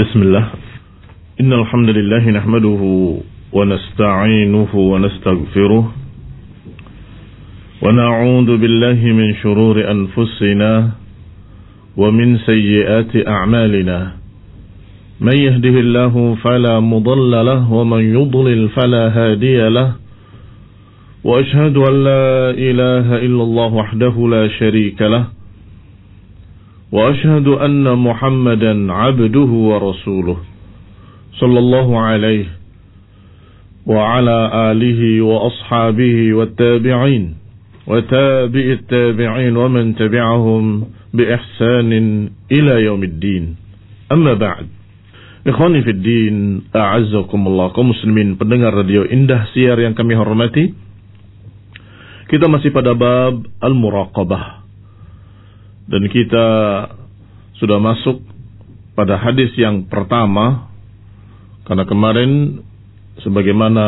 Bismillah. Innal hamdalillah nahmaduhu wa nasta'inuhu wa nastaghfiruh wa na'udzu billahi min shururi anfusina wa min sayyiati a'malina. Man yahdihillahu fala mudilla lahu wa man yudlil fala hadiya lahu. Wa ashhadu an la ilaha illallah wahdahu la sharika lahu. وأشهد أن محمدا عبده ورسوله صلى الله عليه وعلى آله وأصحابه والتابعين وتابع التابعين ومن تبعهم بإحسان إلى يوم الدين أما بعد إخواني في الدين أعزكم الله kaum muslimin pendengar radio Indah Siar yang kami hormati, kita masih pada bab al-muraqabah. Dan kita sudah masuk pada hadis yang pertama, karena kemarin sebagaimana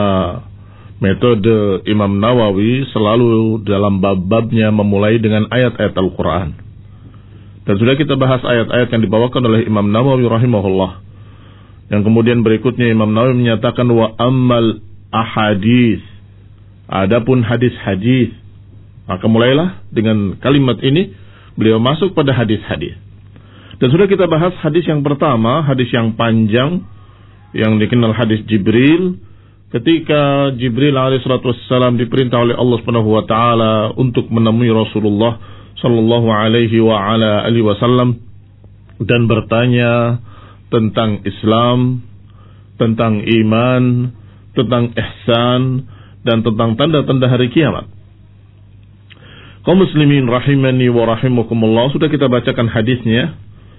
metode Imam Nawawi selalu dalam bab-babnya memulai dengan ayat-ayat Al-Quran. Dan sudah kita bahas ayat-ayat yang dibawakan oleh Imam Nawawi rahimahullah. Yang kemudian berikutnya Imam Nawawi menyatakan wa ammal ahadits, adapun hadis-hadis. Maka mulailah dengan kalimat ini beliau masuk pada hadis-hadis. Dan sudah kita bahas hadis yang pertama, hadis yang panjang yang dikenal hadis Jibril, ketika Jibril alaihissalatu wassalam diperintah oleh Allah Subhanahu wa taala untuk menemui Rasulullah sallallahu alaihi wa ala alihi wasallam dan bertanya tentang Islam, tentang iman, tentang ihsan dan tentang tanda-tanda hari kiamat. Kaum muslimin rahimani wa rahimakumullah, sudah kita bacakan hadisnya.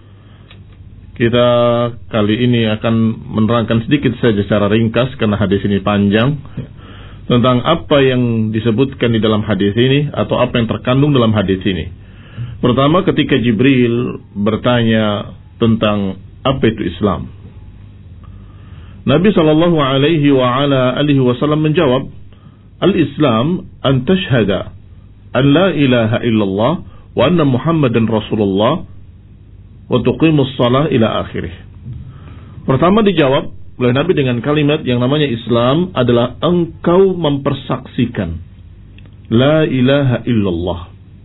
Kita kali ini akan menerangkan sedikit saja secara ringkas karena hadis ini panjang, tentang apa yang disebutkan di dalam hadis ini atau apa yang terkandung dalam hadis ini. Pertama, ketika Jibril bertanya tentang apa itu Islam, Nabi sallallahu alaihi wa ala alihi wasallam menjawab, "Al-Islam an tashhada an la ilaha illallah wa anna Muhammadan Rasulullah wa tuqimus shalah ila akhirih." Pertama dijawab oleh Nabi dengan kalimat yang namanya Islam adalah engkau mempersaksikan la ilaha illallah,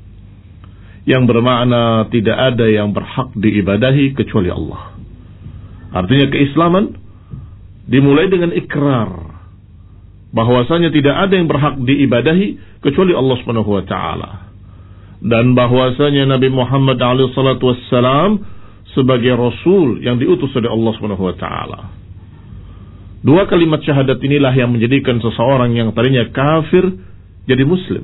yang bermakna tidak ada yang berhak diibadahi kecuali Allah. Artinya keislaman dimulai dengan ikrar bahwasanya tidak ada yang berhak diibadahi kecuali Allah Subhanahu wa taala, dan bahwasanya Nabi Muhammad alaihi salatu wassalam sebagai rasul yang diutus oleh Allah Subhanahu wa taala. Dua kalimat syahadat inilah yang menjadikan seseorang yang tadinya kafir jadi muslim.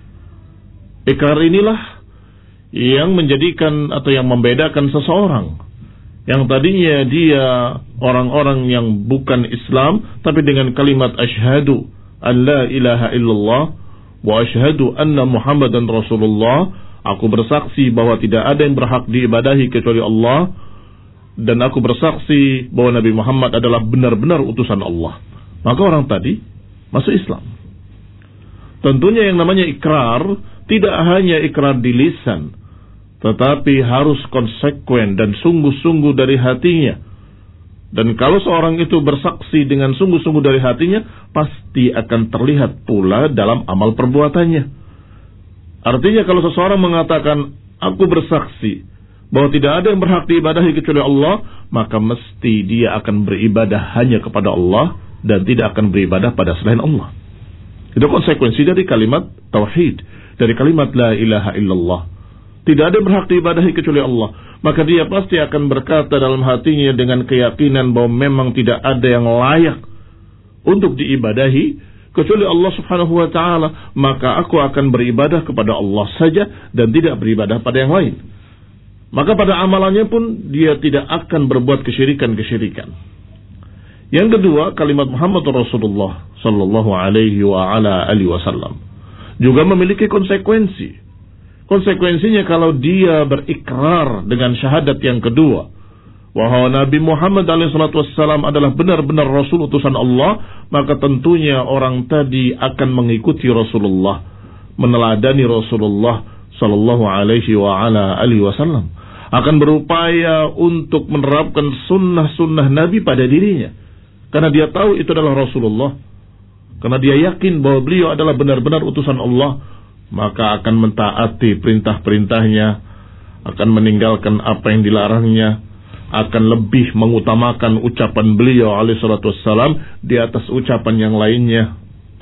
Ikrar inilah yang menjadikan atau yang membedakan seseorang yang tadinya dia orang-orang yang bukan Islam, tapi dengan kalimat asyhadu an la ilaha illallah wa asyhadu anna Muhammadan Rasulullah, aku bersaksi bahwa tidak ada yang berhak diibadahi kecuali Allah, dan aku bersaksi bahwa Nabi Muhammad adalah benar-benar utusan Allah. Maka orang tadi masuk Islam. Tentunya yang namanya ikrar tidak hanya ikrar di lisan, tetapi harus konsekuen dan sungguh-sungguh dari hatinya. Dan kalau seorang itu bersaksi dengan sungguh-sungguh dari hatinya, pasti akan terlihat pula dalam amal perbuatannya. Artinya kalau seseorang mengatakan, aku bersaksi bahwa tidak ada yang berhak diibadahi kecuali Allah, maka mesti dia akan beribadah hanya kepada Allah dan tidak akan beribadah pada selain Allah. Itu konsekuensi dari kalimat tauhid, dari kalimat la ilaha illallah. Tidak ada yang berhak diibadahi kecuali Allah. Maka dia pasti akan berkata dalam hatinya dengan keyakinan bahwa memang tidak ada yang layak untuk diibadahi kecuali Allah Subhanahu wa taala. Maka aku akan beribadah kepada Allah saja dan tidak beribadah pada yang lain. Maka pada amalannya pun dia tidak akan berbuat kesyirikan-kesyirikan. Yang kedua, kalimat Muhammad Rasulullah sallallahu alaihi wa ala alihi wasallam juga memiliki konsekuensi. Konsekuensinya kalau dia berikrar dengan syahadat yang kedua bahwa Nabi Muhammad SAW adalah benar-benar Rasul utusan Allah, maka tentunya orang tadi akan mengikuti Rasulullah, meneladani Rasulullah sallallahu alaihi wa ala alihi wasallam. akan berupaya untuk menerapkan sunnah-sunnah Nabi pada dirinya. Karena dia tahu itu adalah Rasulullah. Karena dia yakin bahwa beliau adalah benar-benar utusan Allah. Maka akan mentaati perintah-perintahnya, akan meninggalkan apa yang dilarangnya, akan lebih mengutamakan ucapan beliau alaihi salatu wassalam di atas ucapan yang lainnya.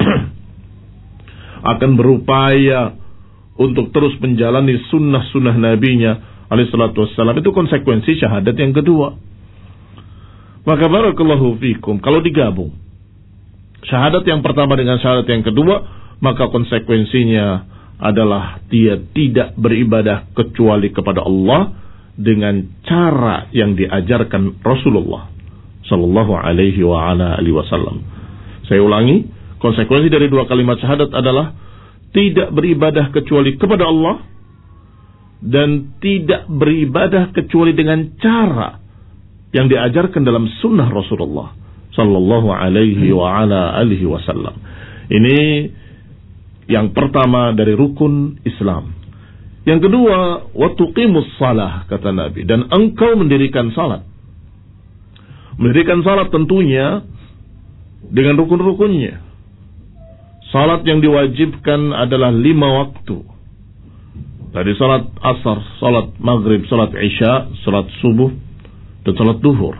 Akan berupaya untuk terus menjalani sunnah-sunnah nabinya alaihi salatu wassalam. Itu konsekuensi syahadat yang kedua. Maka barakallahu fikum, kalau digabung syahadat yang pertama dengan syahadat yang kedua, maka konsekuensinya adalah dia tidak beribadah kecuali kepada Allah dengan cara yang diajarkan Rasulullah sallallahu alaihi wa ala alihi wasallam. Saya ulangi, konsekuensi dari dua kalimat syahadat adalah tidak beribadah kecuali kepada Allah dan tidak beribadah kecuali dengan cara yang diajarkan dalam sunnah Rasulullah sallallahu alaihi wa ala alihi wasallam. Ini yang pertama dari rukun Islam. Yang kedua, wa tuqimus shalah, kata Nabi, dan engkau mendirikan salat. Mendirikan salat tentunya dengan rukun-rukunnya. Salat yang diwajibkan adalah 5 waktu. Dari salat asar, salat maghrib, salat isya, salat subuh, dan salat duhur.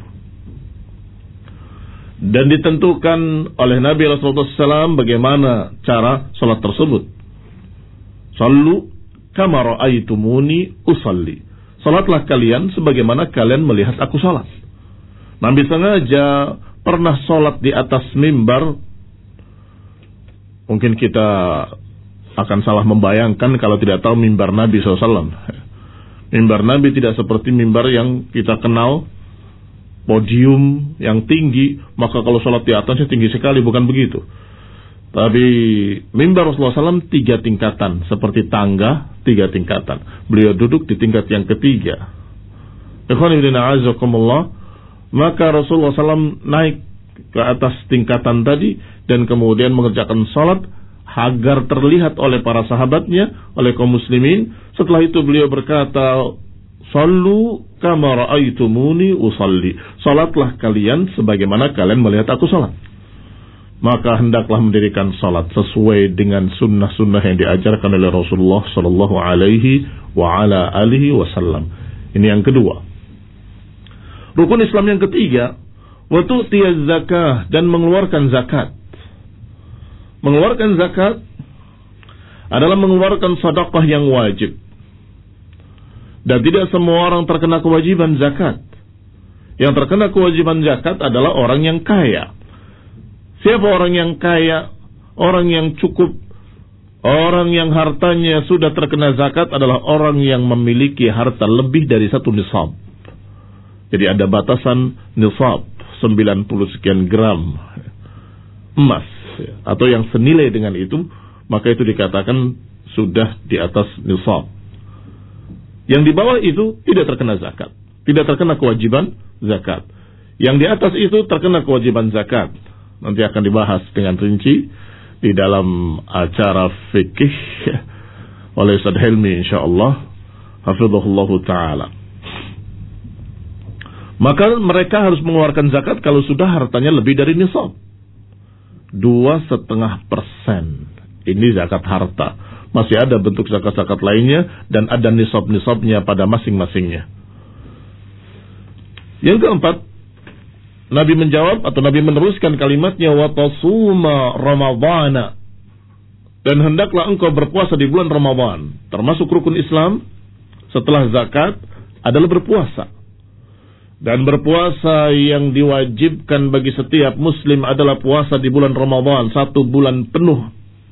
Dan ditentukan oleh Nabi SAW bagaimana cara salat tersebut. Sallu kama ra'aitumuni usalli. Salatlah kalian sebagaimana kalian melihat aku salat. Nabi sengaja pernah salat di atas mimbar. Mungkin kita akan salah membayangkan kalau tidak tahu mimbar Nabi SAW. Mimbar Nabi tidak seperti mimbar yang kita kenal, podium yang tinggi, maka kalau sholat di atasnya tinggi sekali, bukan begitu. Tapi mimbar Rasulullah SAW 3 tingkatan, seperti tangga 3 tingkatan. Beliau duduk di tingkat yang ketiga. Ikhwan fillah a'azzakumullah, maka Rasulullah SAW naik ke atas tingkatan tadi dan kemudian mengerjakan sholat agar terlihat oleh para sahabatnya, oleh kaum muslimin. Setelah itu beliau berkata, sallu kama ra'aitumuni usalli. Salatlah kalian sebagaimana kalian melihat aku salat. Maka hendaklah mendirikan salat sesuai dengan sunnah-sunnah yang diajarkan oleh Rasulullah sallallahu alaihi wa ala alihi wasallam. Ini yang kedua. Rukun Islam yang ketiga, wa tu'tiyaz zakah, dan mengeluarkan zakat. Mengeluarkan zakat adalah mengeluarkan sedekah yang wajib. Dan tidak semua orang terkena kewajiban zakat. Yang terkena kewajiban zakat adalah orang yang kaya. Siapa orang yang kaya? Orang yang cukup, orang yang hartanya sudah terkena zakat adalah orang yang memiliki harta lebih dari 1 nisab. Jadi ada batasan nisab 90 sekian gram emas, atau yang senilai dengan itu, maka itu dikatakan sudah di atas nisab. Yang di bawah itu tidak terkena zakat, tidak terkena kewajiban zakat. Yang di atas itu terkena kewajiban zakat. Nanti akan dibahas dengan rinci di dalam acara fikih oleh Ustaz Helmi insyaallah hafizahullahu taala. Maka mereka harus mengeluarkan zakat kalau sudah hartanya lebih dari nisab 2,5%. Ini zakat harta. Masih ada bentuk zakat-zakat lainnya dan ada nisab-nisabnya pada masing-masingnya. Yang keempat, Nabi menjawab atau Nabi meneruskan kalimatnya, wa tasuma ramadhana, dan hendaklah engkau berpuasa di bulan Ramadan. Termasuk rukun Islam setelah zakat adalah berpuasa. Dan berpuasa yang diwajibkan bagi setiap muslim adalah puasa di bulan Ramadan, 1 bulan penuh.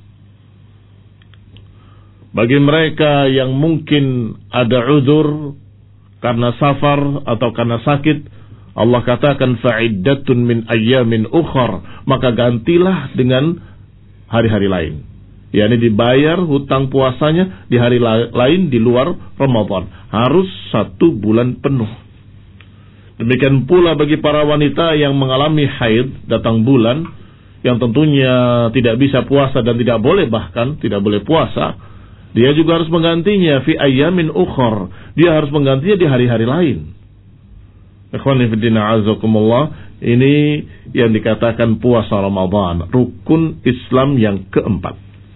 Bagi mereka yang mungkin ada udzur karena safar atau karena sakit, Allah katakan fa'iddatun min ayyamin ukhar, maka gantilah dengan hari-hari lain. yakni dibayar hutang puasanya di hari lain di luar Ramadan. Harus 1 bulan penuh. Demikian pula bagi para wanita yang mengalami haid, datang bulan, yang tentunya tidak bisa puasa dan tidak boleh, bahkan tidak boleh puasa dia juga harus menggantinya fi ayyamin ukhar. Dia harus menggantinya di hari-hari lain. Ikhwani fiddina azakumullah, ini yang dikatakan puasa Ramadan, rukun Islam yang keempat.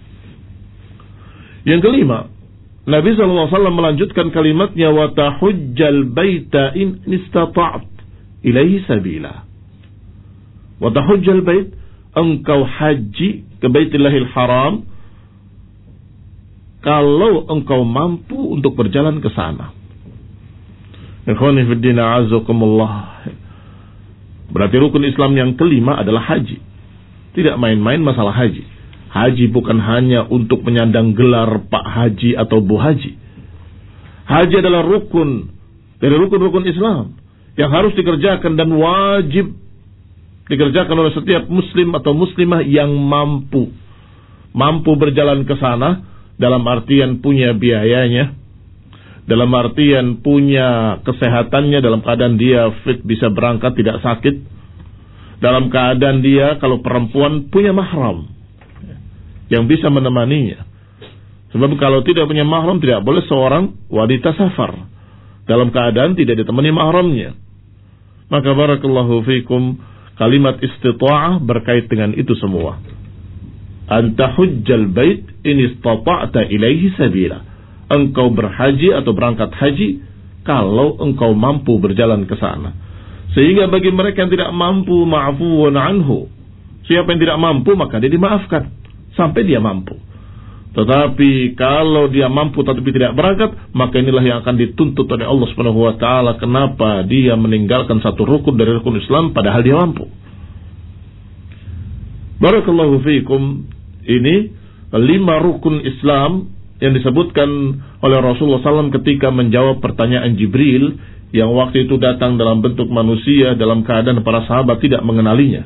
Yang kelima, Nabi SAW melanjutkan kalimatnya, wa tahujjal baita in istata'at ilaihi sabila. Wa tahujjal bait, engkau haji ke Baitillahil Haram kalau engkau mampu untuk berjalan ke sana. Ikhwani fiddina azakumullah. Berarti rukun Islam yang kelima adalah haji. Tidak main-main masalah haji. Haji bukan hanya untuk menyandang gelar Pak Haji atau Bu Haji. Haji adalah rukun dari rukun-rukun Islam yang harus dikerjakan dan wajib dikerjakan oleh setiap muslim atau muslimah yang mampu. Mampu berjalan ke sana dalam artian punya biayanya, dalam artian punya kesehatannya, dalam keadaan dia fit bisa berangkat tidak sakit, dalam keadaan dia kalau perempuan punya mahram yang bisa menemaninya. Sebab kalau tidak punya mahram, tidak boleh seorang wanita safar dalam keadaan tidak ditemani mahramnya. Maka barakallahu fikum, kalimat istita'ah berkait dengan itu semua. Anta hujjal bait in istata'ta ilaihi sabila. Engkau berhaji atau berangkat haji kalau engkau mampu berjalan ke sana. Sehingga bagi mereka yang tidak mampu, ma'fuun anhu. Siapa yang tidak mampu maka dia dimaafkan sampai dia mampu. Tetapi kalau dia mampu tetapi tidak berangkat, maka inilah yang akan dituntut oleh Allah Subhanahu wa taala. Kenapa dia meninggalkan satu rukun dari rukun Islam padahal dia mampu? Barakallahu fiikum. Ini 5 rukun Islam yang disebutkan oleh Rasulullah SAW ketika menjawab pertanyaan Jibril yang waktu itu datang dalam bentuk manusia dalam keadaan para sahabat tidak mengenalinya.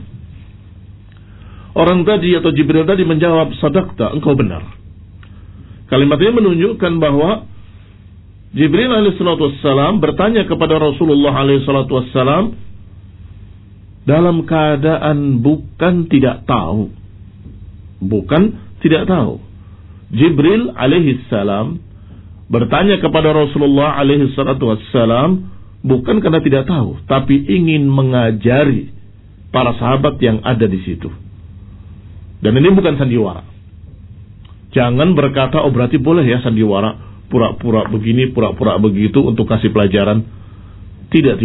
Orang tadi atau Jibril tadi menjawab, sadaqta, engkau benar. Kalimat ini menunjukkan bahwa Jibril alaihissalam bertanya kepada Rasulullah alaihissalam dalam keadaan bukan tidak tahu. Bukan tidak tahu. Jibril alaihissalam bertanya kepada Rasulullah alaihissalam bukan karena tidak tahu, tapi ingin mengajari para sahabat yang ada di situ. Dan ini bukan sandiwara. Jangan berkata, oh berarti boleh ya sandiwara, pura-pura begini, pura-pura begitu untuk kasih pelajaran. Tidak.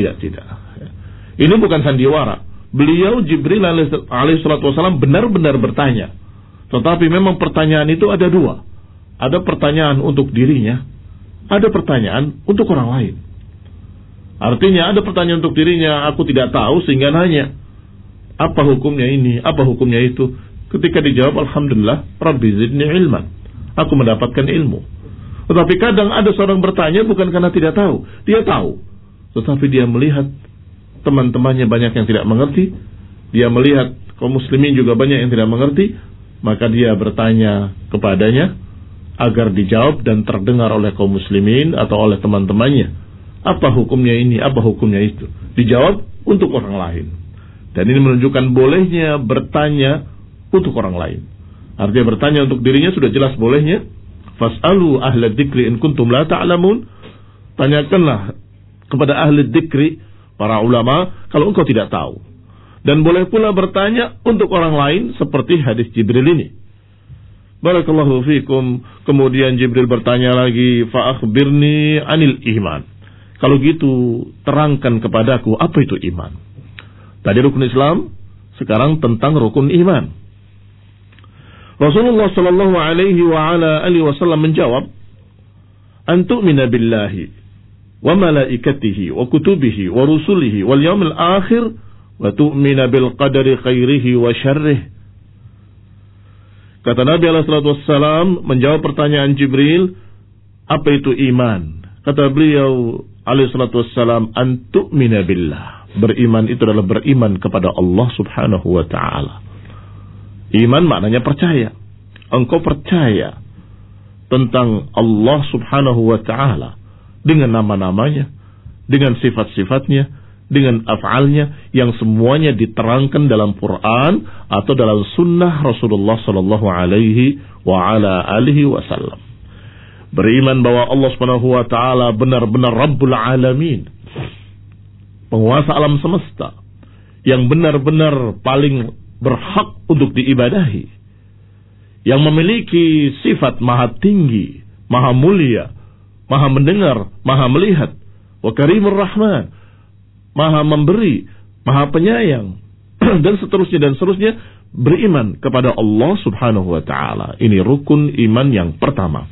Ini bukan sandiwara. Beliau Jibril alaihissalam benar-benar bertanya. Tetapi memang pertanyaan itu ada 2. Ada pertanyaan untuk dirinya, ada pertanyaan untuk orang lain. Artinya ada pertanyaan untuk dirinya, aku tidak tahu sehingga nanya, apa hukumnya ini, apa hukumnya itu. Ketika dijawab, alhamdulillah, Rabbi zidni ilman, aku mendapatkan ilmu. Tetapi kadang ada seorang bertanya bukan karena tidak tahu, dia tahu, tetapi dia melihat teman-temannya banyak yang tidak mengerti, dia melihat kaum muslimin juga banyak yang tidak mengerti, maka dia bertanya kepadanya agar dijawab dan terdengar oleh kaum muslimin atau oleh teman-temannya. Apa hukumnya ini, apa hukumnya itu. Dijawab untuk orang lain. Dan ini menunjukkan bolehnya bertanya untuk orang lain. Artinya bertanya untuk dirinya sudah jelas bolehnya. Fas'alu ahla dzikri in kuntum la ta'lamun. Tanyakanlah kepada ahli dzikri, para ulama, kalau engkau tidak tahu. Dan boleh pula bertanya untuk orang lain seperti hadis Jibril ini. Barakallahu fikum. Kemudian Jibril bertanya lagi, fa akhbirni anil iman. Kalau gitu terangkan kepadaku apa itu iman. Tadi rukun Islam, sekarang tentang rukun iman. Rasulullah sallallahu alaihi wa ala alihi wasallam menjawab, an tu'mina billahi wa malaikatihi wa kutubihi wa rusulihi wal yaumil akhir wa tu'mina bil qadari khairihi wa syarrih. Kata Nabi SAW menjawab pertanyaan Jibril, apa itu iman? Kata beliau SAW, an tu'mina billah. Beriman itu adalah beriman kepada Allah subhanahu wa ta'ala. Iman maknanya percaya. Engkau percaya tentang Allah subhanahu wa ta'ala dengan nama-namanya, dengan sifat-sifatnya, dengan af'alnya yang semuanya diterangkan dalam Quran atau dalam sunnah Rasulullah sallallahu alaihi wa ala alihi wasallam. beriman bahwa Allah Subhanahu wa taala benar-benar Rabbul Alamin, penguasa alam semesta, yang benar-benar paling berhak untuk diibadahi, yang memiliki sifat maha tinggi, maha mulia, maha mendengar, maha melihat, wa karimur rahman, maha memberi, maha penyayang, dan seterusnya, beriman kepada Allah Subhanahu wa taala. Ini rukun iman yang pertama.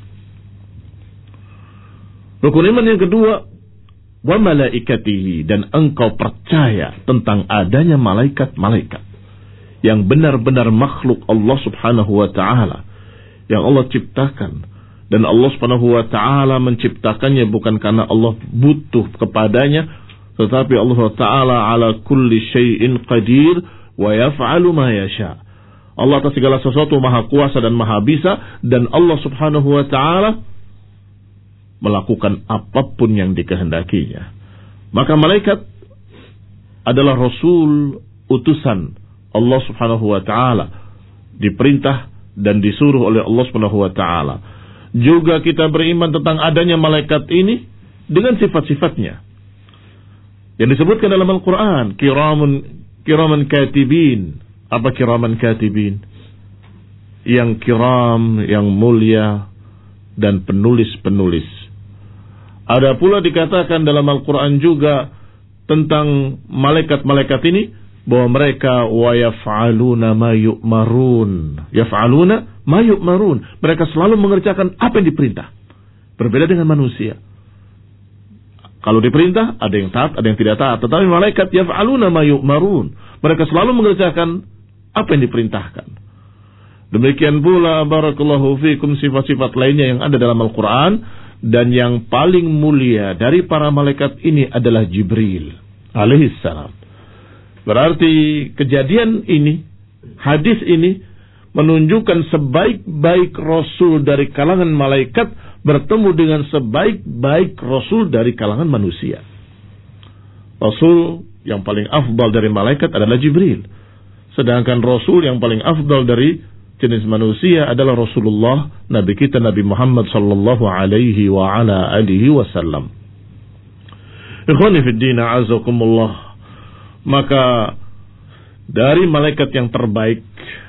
Rukun iman yang kedua, wa malaikatihi, dan engkau percaya tentang adanya malaikat-malaikat yang benar-benar makhluk Allah Subhanahu wa taala, yang Allah ciptakan, dan Allah Subhanahu wa taala menciptakannya bukan karena Allah butuh kepadanya, tetapi Allah taala ala kulli syai'in qadir wa yaf'alu ma yasha. Allah atas segala sesuatu maha kuasa dan maha bisa, dan Allah Subhanahu wa taala melakukan apapun yang dikehendakinya. Maka malaikat adalah rasul, utusan Allah Subhanahu wa taala, diperintah dan disuruh oleh Allah Subhanahu wa taala. Juga kita beriman tentang adanya malaikat ini dengan sifat-sifatnya yang disebutkan dalam Al-Qur'an, kiraman katibin. Apa kiraman katibin? Yang kiram, yang mulia, dan penulis-penulis. Ada pula dikatakan dalam Al-Quran juga tentang malaikat-malaikat ini, bahwa mereka wa yaf'aluna ma yu'marun. Yaf'aluna ma yu'marun. Mereka selalu mengerjakan apa yang diperintah. Berbeda dengan manusia. Kalau diperintah, ada yang taat, ada yang tidak taat. Tetapi malaikat yaf'aluna ma yu'marun. Mereka selalu mengerjakan apa yang diperintahkan. Demikian pula barakallahu fikum sifat-sifat lainnya yang ada dalam Al-Quran. Dan yang paling mulia dari para malaikat ini adalah Jibril alaihissalam. Berarti kejadian ini, hadis ini menunjukkan sebaik-baik rasul dari kalangan malaikat bertemu dengan sebaik-baik rasul dari kalangan manusia. Rasul yang paling afdal dari malaikat adalah Jibril. Sedangkan rasul yang paling afdal dari jenis manusia adalah Rasulullah, Nabi kita Nabi Muhammad sallallahu alaihi wa ala alihi wasallam. Ikhwani fid din, a'azakumullah. Maka dari malaikat yang terbaik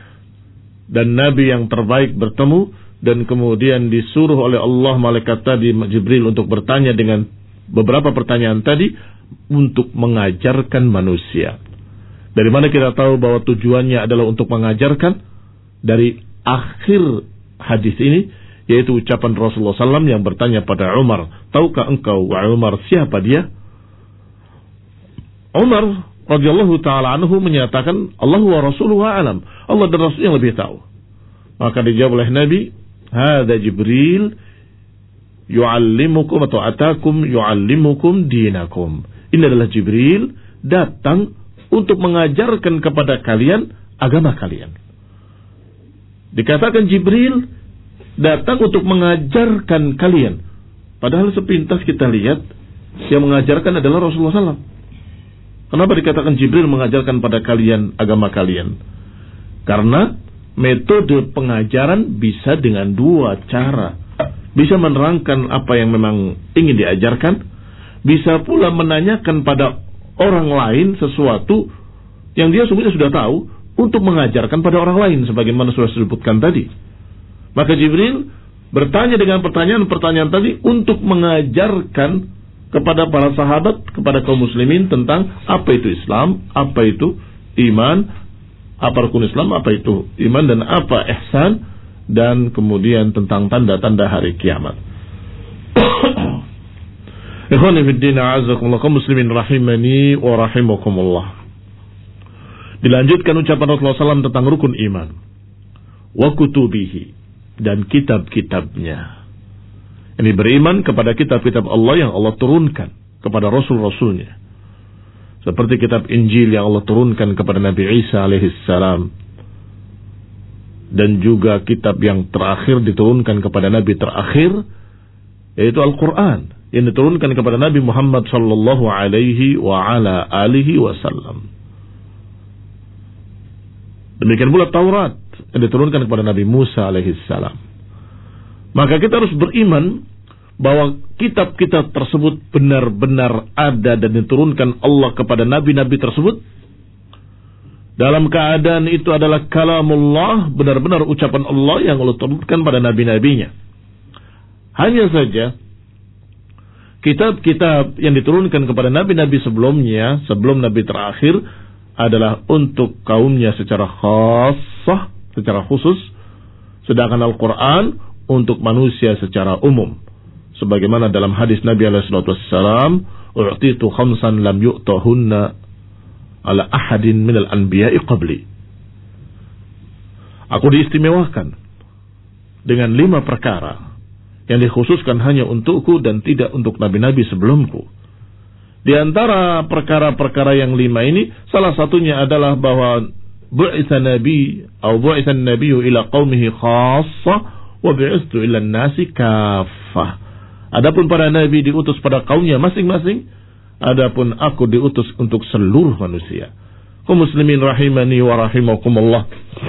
dan nabi yang terbaik bertemu, dan kemudian disuruh oleh Allah malaikat tadi Jibril untuk bertanya dengan beberapa pertanyaan tadi untuk mengajarkan manusia. Dari mana kita tahu bahwa tujuannya adalah untuk mengajarkan? Dari akhir hadis ini, yaitu ucapan Rasulullah SAW yang bertanya pada Umar, tahukah engkau wahai Umar siapa dia? Umar radhiyallahu taala anhu menyatakan, Allah wa rasuluhu a'lam, Allah dan Rasul yang lebih tahu. Maka dijawab oleh Nabi, hadza Jibril yu'allimukum atau atakum yu'allimukum dinakum. Ini adalah Jibril datang untuk mengajarkan kepada kalian agama kalian. Dikatakan Jibril datang untuk mengajarkan kalian. Padahal sepintas kita lihat yang mengajarkan adalah Rasulullah SAW. Kenapa dikatakan Jibril mengajarkan pada kalian agama kalian? Karena metode pengajaran bisa dengan dua cara. Bisa menerangkan apa yang memang ingin diajarkan. Bisa pula menanyakan pada orang lain sesuatu yang dia sebenarnya sudah tahu, untuk mengajarkan pada orang lain sebagaimana sudah disebutkan tadi. Maka Jibril bertanya dengan pertanyaan-pertanyaan tadi untuk mengajarkan kepada para sahabat, kepada kaum muslimin tentang apa itu Islam, apa itu iman, apa rukun Islam, apa itu iman, dan apa ihsan, dan kemudian tentang tanda-tanda hari kiamat. Ikhwani fid din, a'azakumullah, kaum muslimin rahimani wa rahimakumullah. Dilanjutkan ucapan Rasulullah SAW tentang rukun iman. Wa kutubihi, dan kitab-kitabnya. Ini beriman kepada kitab-kitab Allah yang Allah turunkan kepada Rasul-Rasulnya. Seperti kitab Injil yang Allah turunkan kepada Nabi Isa alaihissalam. Dan juga kitab yang terakhir diturunkan kepada Nabi terakhir, yaitu Al-Quran, yang diturunkan kepada Nabi Muhammad sallallahu alaihi wa ala alihi wasallam. Demikian pula Taurat yang diturunkan kepada Nabi Musa alaihissalam. Maka kita harus beriman bahwa kitab-kitab tersebut benar-benar ada dan diturunkan Allah kepada nabi-nabi tersebut dalam keadaan itu adalah kalamullah, benar-benar ucapan Allah yang Allah turunkan pada nabi-nabinya. Hanya saja kitab-kitab yang diturunkan kepada nabi-nabi sebelumnya, sebelum nabi terakhir, adalah untuk kaumnya secara khassah, secara khusus, sedangkan Al-Quran untuk manusia secara umum. Sebagaimana dalam hadis Nabi SAW, u'titu khamsan lam yu'tahunna ala ahadin minal anbiya'i qabli. Aku diistimewakan dengan 5 perkara yang dikhususkan hanya untukku dan tidak untuk nabi-nabi sebelumku. Di antara perkara-perkara yang 5 ini, salah satunya adalah bahwa bu'itsan nabiyyu ila qaumihi khassah wa bu'itsu ila an-nasi kaffah. Adapun para nabi diutus pada kaumnya masing-masing, adapun aku diutus untuk seluruh manusia. Kaum muslimin rahimani wa rahimakumullah.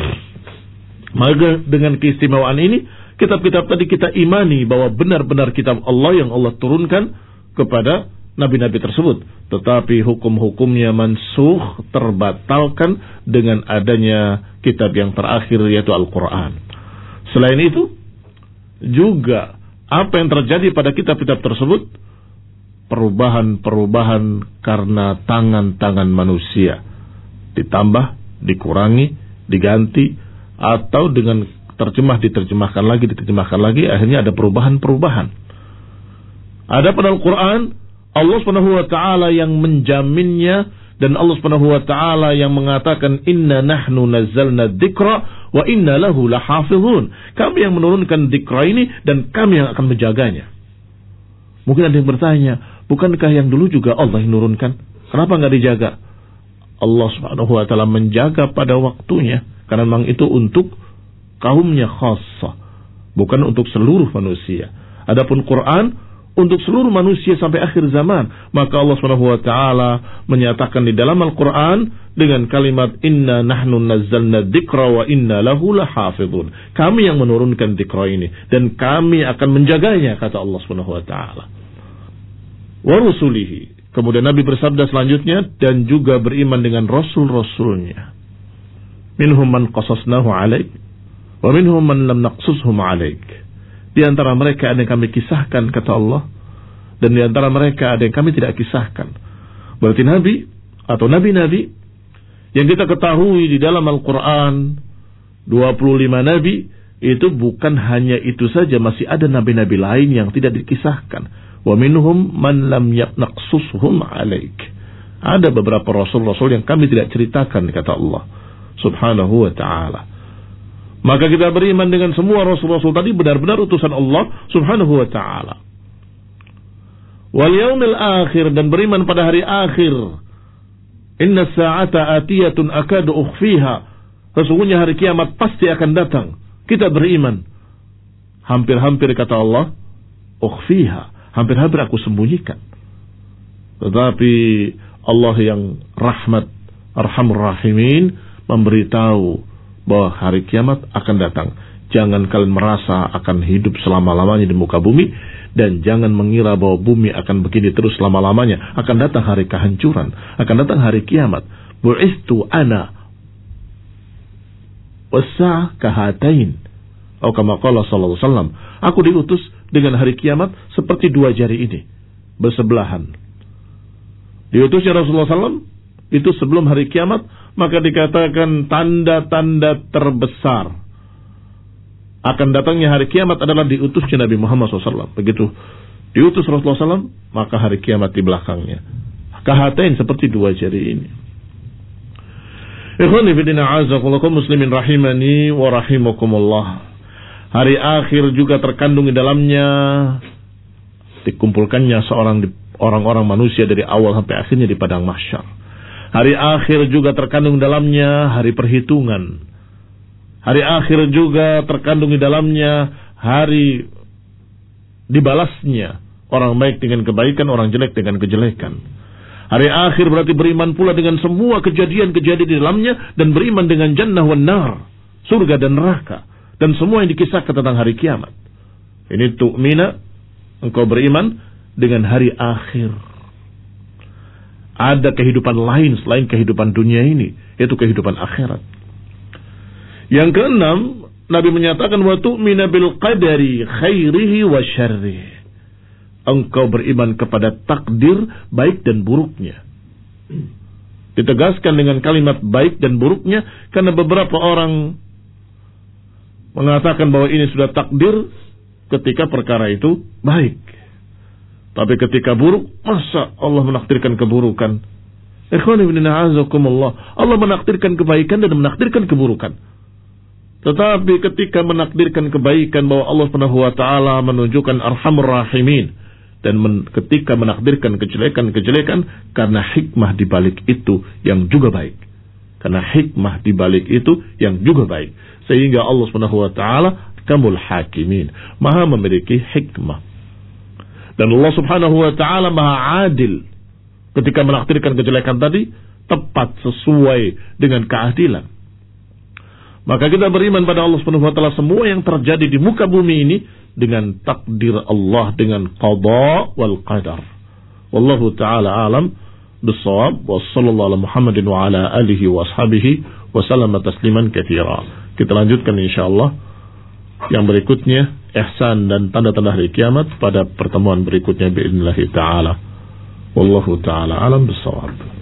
Maka dengan keistimewaan ini, kitab-kitab tadi kita imani bahwa benar-benar kitab Allah yang Allah turunkan kepada nabi-nabi tersebut, tetapi hukum-hukumnya mansukh, terbatalkan dengan adanya kitab yang terakhir yaitu Al-Quran. Selain itu juga apa yang terjadi pada kitab-kitab tersebut, perubahan-perubahan karena tangan-tangan manusia, ditambah, dikurangi, diganti, atau dengan diterjemahkan lagi, akhirnya ada perubahan-perubahan. Adapun Al-Quran, Allah Subhanahu wa taala yang menjaminnya, dan Allah Subhanahu wa taala yang mengatakan inna nahnu nazzalna dzikra wa inna lahu lahafizun. Kami yang menurunkan dzikra ini dan kami yang akan menjaganya. Mungkin ada yang bertanya, bukankah yang dulu juga Allah yang menurunkan? Kenapa enggak dijaga? Allah Subhanahu wa taala menjaga pada waktunya, karena memang itu untuk kaumnya khassah, bukan untuk seluruh manusia. Adapun Quran untuk seluruh manusia sampai akhir zaman. Maka Allah Subhanahu wa taala menyatakan di dalam Al-Qur'an dengan kalimat inna nahnu nazzalna dzikra wa inna lahu lahafizun. Kami yang menurunkan dzikra ini dan kami akan menjaganya, kata Allah Subhanahu wa taala. Wa rusulihi. Kemudian Nabi bersabda selanjutnya, dan juga beriman dengan rasul-rasulnya. Minhum man qasasnahu 'alaik wa minhum man lam naqsushum 'alaik. Di antara mereka ada yang kami kisahkan, kata Allah, dan di antara mereka ada yang kami tidak kisahkan. Berarti nabi atau nabi-nabi yang kita ketahui di dalam Al-Quran 25 nabi, itu bukan hanya itu saja, masih ada nabi-nabi lain yang tidak dikisahkan. Wa minhum man lam naqsushum 'alaik. Ada beberapa rasul-rasul yang kami tidak ceritakan, kata Allah Subhanahu wa ta'ala. Maka kita beriman dengan semua rasul-rasul tadi benar-benar utusan Allah Subhanahu wa ta'ala. Wal yaumil akhir, dan beriman pada hari akhir. Inna sa'ata atiyatun akadu ukhfiha. Sesungguhnya hari kiamat pasti akan datang. Kita beriman. Hampir-hampir, kata Allah, ukhfiha, hampir-hampir aku sembunyikan. Tetapi Allah yang rahmat, arhamur rahimin, memberitahu bahwa hari kiamat akan datang. Jangan kalian merasa akan hidup selama-lamanya di muka bumi, dan jangan mengira bahwa bumi akan begini terus selama-lamanya. Akan datang hari kehancuran, akan datang hari kiamat. Bu'istu ana wasa kahatain, atau kama qala sallallahu alaihi wasallam, aku diutus dengan hari kiamat seperti 2 jari ini bersebelahan. Diutusnya Rasulullah SAW itu sebelum hari kiamat, maka dikatakan tanda-tanda terbesar akan datangnya hari kiamat adalah diutusnya Nabi Muhammad SAW. Begitu diutus Rasulullah SAW, maka hari kiamat di belakangnya. Kahatain seperti 2 jari ini. Ikhwani fillah, a'azakumullah, muslimin rahimani wa rahimakumullah. Hari akhir juga terkandung di dalamnya dikumpulkannya orang-orang manusia dari awal sampai akhirnya di padang mahsyar. Hari akhir juga terkandung dalamnya hari perhitungan. Hari akhir juga terkandung di dalamnya hari dibalasnya. Orang baik dengan kebaikan, orang jelek dengan kejelekan. Hari akhir berarti beriman pula dengan semua kejadian-kejadian di dalamnya, dan beriman dengan jannah wan nar, surga dan neraka, dan semua yang dikisahkan tentang hari kiamat. Ini tu'mina, engkau beriman dengan hari akhir. Ada kehidupan lain selain kehidupan dunia ini, yaitu kehidupan akhirat. Yang keenam, Nabi menyatakan wa tu'mina bil qadari khairihi wa syarrihi. Engkau beriman kepada takdir baik dan buruknya. Ditegaskan dengan kalimat baik dan buruknya karena beberapa orang mengatakan bahwa ini sudah takdir ketika perkara itu baik. Tapi ketika buruk, masa Allah menakdirkan keburukan? Ikhwani fillah azakumullah. Allah menakdirkan kebaikan dan menakdirkan keburukan. Tetapi ketika menakdirkan kebaikan, bahwa Allah Subhanahu wa taala menunjukkan Arhamur Rahimin, dan ketika menakdirkan kejelekan karena hikmah di balik itu yang juga baik. Karena hikmah di balik itu yang juga baik. Sehingga Allah Subhanahu wa taala Kamul Hakimin, Maha memiliki hikmah. Dan Allah Subhanahu wa taala Maha adil. Ketika menakdirkan kejelekan tadi tepat sesuai dengan keadilan. Maka kita beriman pada Allah Subhanahu wa taala semua yang terjadi di muka bumi ini dengan takdir Allah, dengan qada wal qadar. Wallahu taala alam bissawab. Wa sallallahu ala Muhammadin wa ala alihi wa ashabihi wa sallama tasliman katsira. Kita lanjutkan insyaallah yang berikutnya, ihsan dan tanda-tanda hari kiamat, pada pertemuan berikutnya biidznillah taala. Wallahu taala alam bissawab.